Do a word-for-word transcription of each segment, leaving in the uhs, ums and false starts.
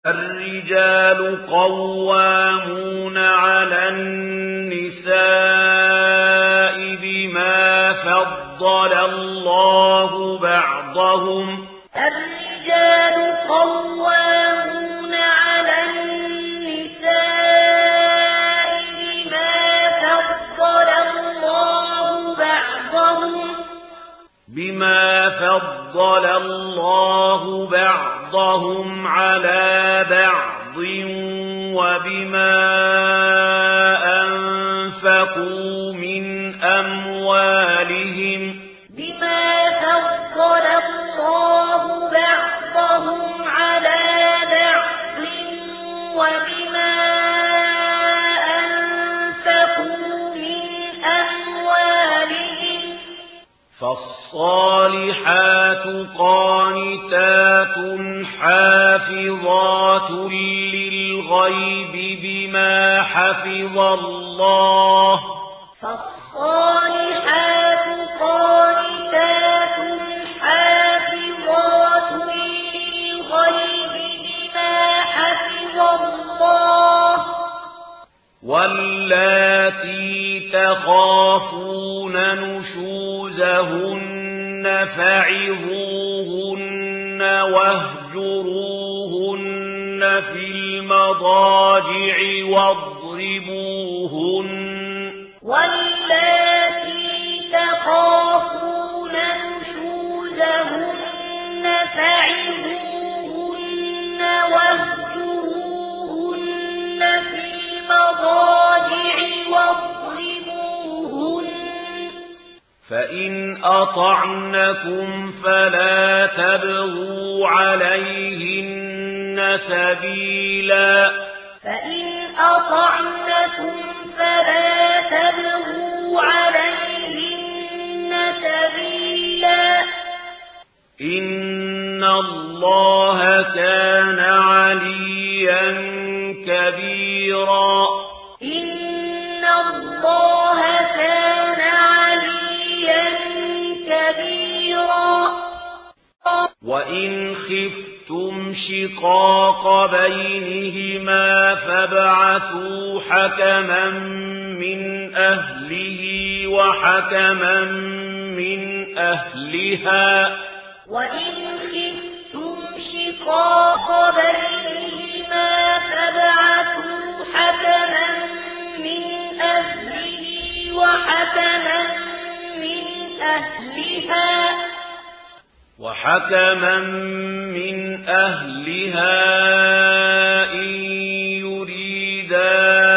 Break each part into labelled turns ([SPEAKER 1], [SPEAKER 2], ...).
[SPEAKER 1] الرجال قوامون على النساء بما فضل الله بعضهم
[SPEAKER 2] الرجال قوامون على النساء بما فضل الله بعضهم
[SPEAKER 1] بما فضل الله بعضهم على بعض وبما أنفقوا من أموالهم
[SPEAKER 2] بما فضل الله بعضهم على بعض وبما أنفقوا من أموالهم
[SPEAKER 1] فالصالحات قانتات حافظات للغيب بما حفظ الله
[SPEAKER 2] فالصالحات قانتات حافظات للغيب بما حفظ الله
[SPEAKER 1] واللاتي تخافون نشوزهن فعظوهن واهجروهن في المضاجع واضربوهن
[SPEAKER 2] واللاتي تخافون نشوزهن فعظوهن واهجروهن في المضاجع واضربوهن
[SPEAKER 1] فإن أطعنكم فلا تبغوا عليهن سبيلا
[SPEAKER 2] فإن أطعنكم فلا تبغوا عليهن سبيلا
[SPEAKER 1] إن الله كان عليا كبيرا
[SPEAKER 2] إن الله كان عليا كبيرا
[SPEAKER 1] وإن خفتم شقاق بينهما فابعثوا حكما من أهله وحكما من أهلها
[SPEAKER 2] وإن خفتم شقاق بينهما فابعثوا حكما من أهله وحكما من أهلها
[SPEAKER 1] وحكما من أهلها إن يريدا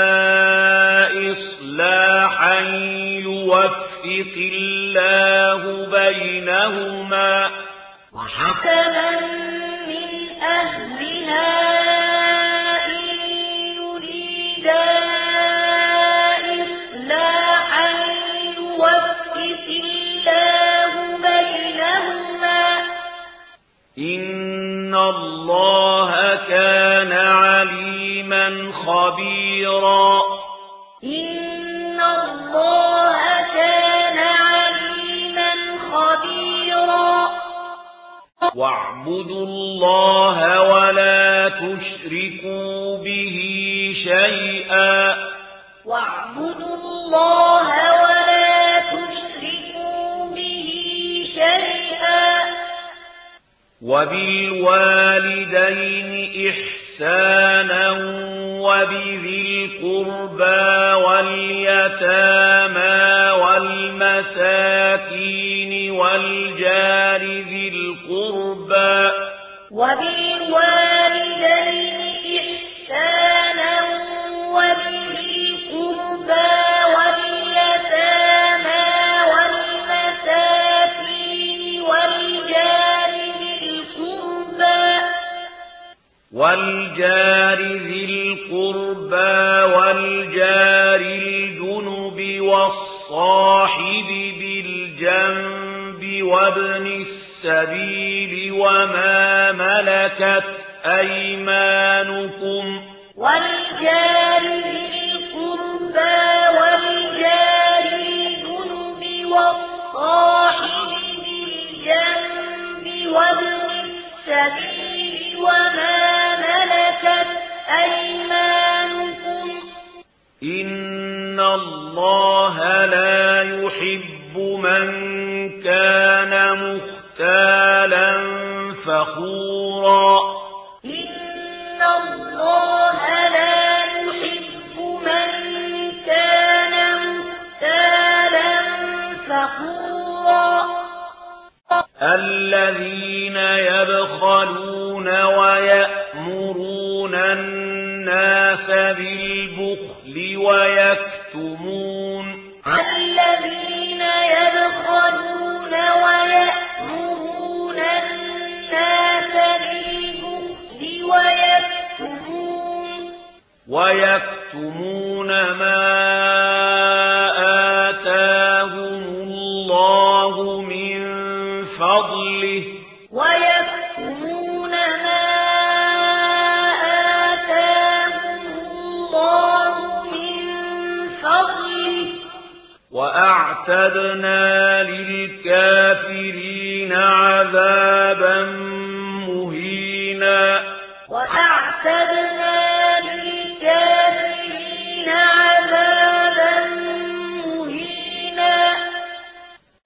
[SPEAKER 1] إصلاحا يوفق الله بينهما
[SPEAKER 2] وحكما من أهلها إن يريدا إصلاحا يوفق الله بينهما
[SPEAKER 1] إن الله كان عليما خبيرا
[SPEAKER 2] إن الله كان عليما خبيرا
[SPEAKER 1] واعبدوا الله ولا تشركوا به شيئا
[SPEAKER 2] واعبدوا الله ولا تشركوا به شيئا
[SPEAKER 1] وبالوالدين إحسانا وبذي القربى واليتامى والمساكين والجار ذي القربى
[SPEAKER 2] وبالوالدين إحسانا وبذي القربى واليتامى والمساكين والجار ذي القربى
[SPEAKER 1] والجار ذي القربى والجار الجنب والصاحب بالجنب وابن السبيل وما ملكت أيمانكم
[SPEAKER 2] والجار ذي القربى والجار الجنب والصاحب بالجنب وابن السبيل وما ملكت
[SPEAKER 1] إن الله لا يحب من كان مختالا فخورا
[SPEAKER 2] إن الله لا يحب من كان مختالا فخورا
[SPEAKER 1] الذين يبخلون ويأمرون الناس بالبخل ويكتمون
[SPEAKER 2] الذين يبخلون ويأمرون الناس بالبخل ويكتمون
[SPEAKER 1] ويكتمون ما آتاهم الله من فضله
[SPEAKER 2] ويكتمون ما آتاهم الله من فضله
[SPEAKER 1] وأعتدنا للكافرين عذابا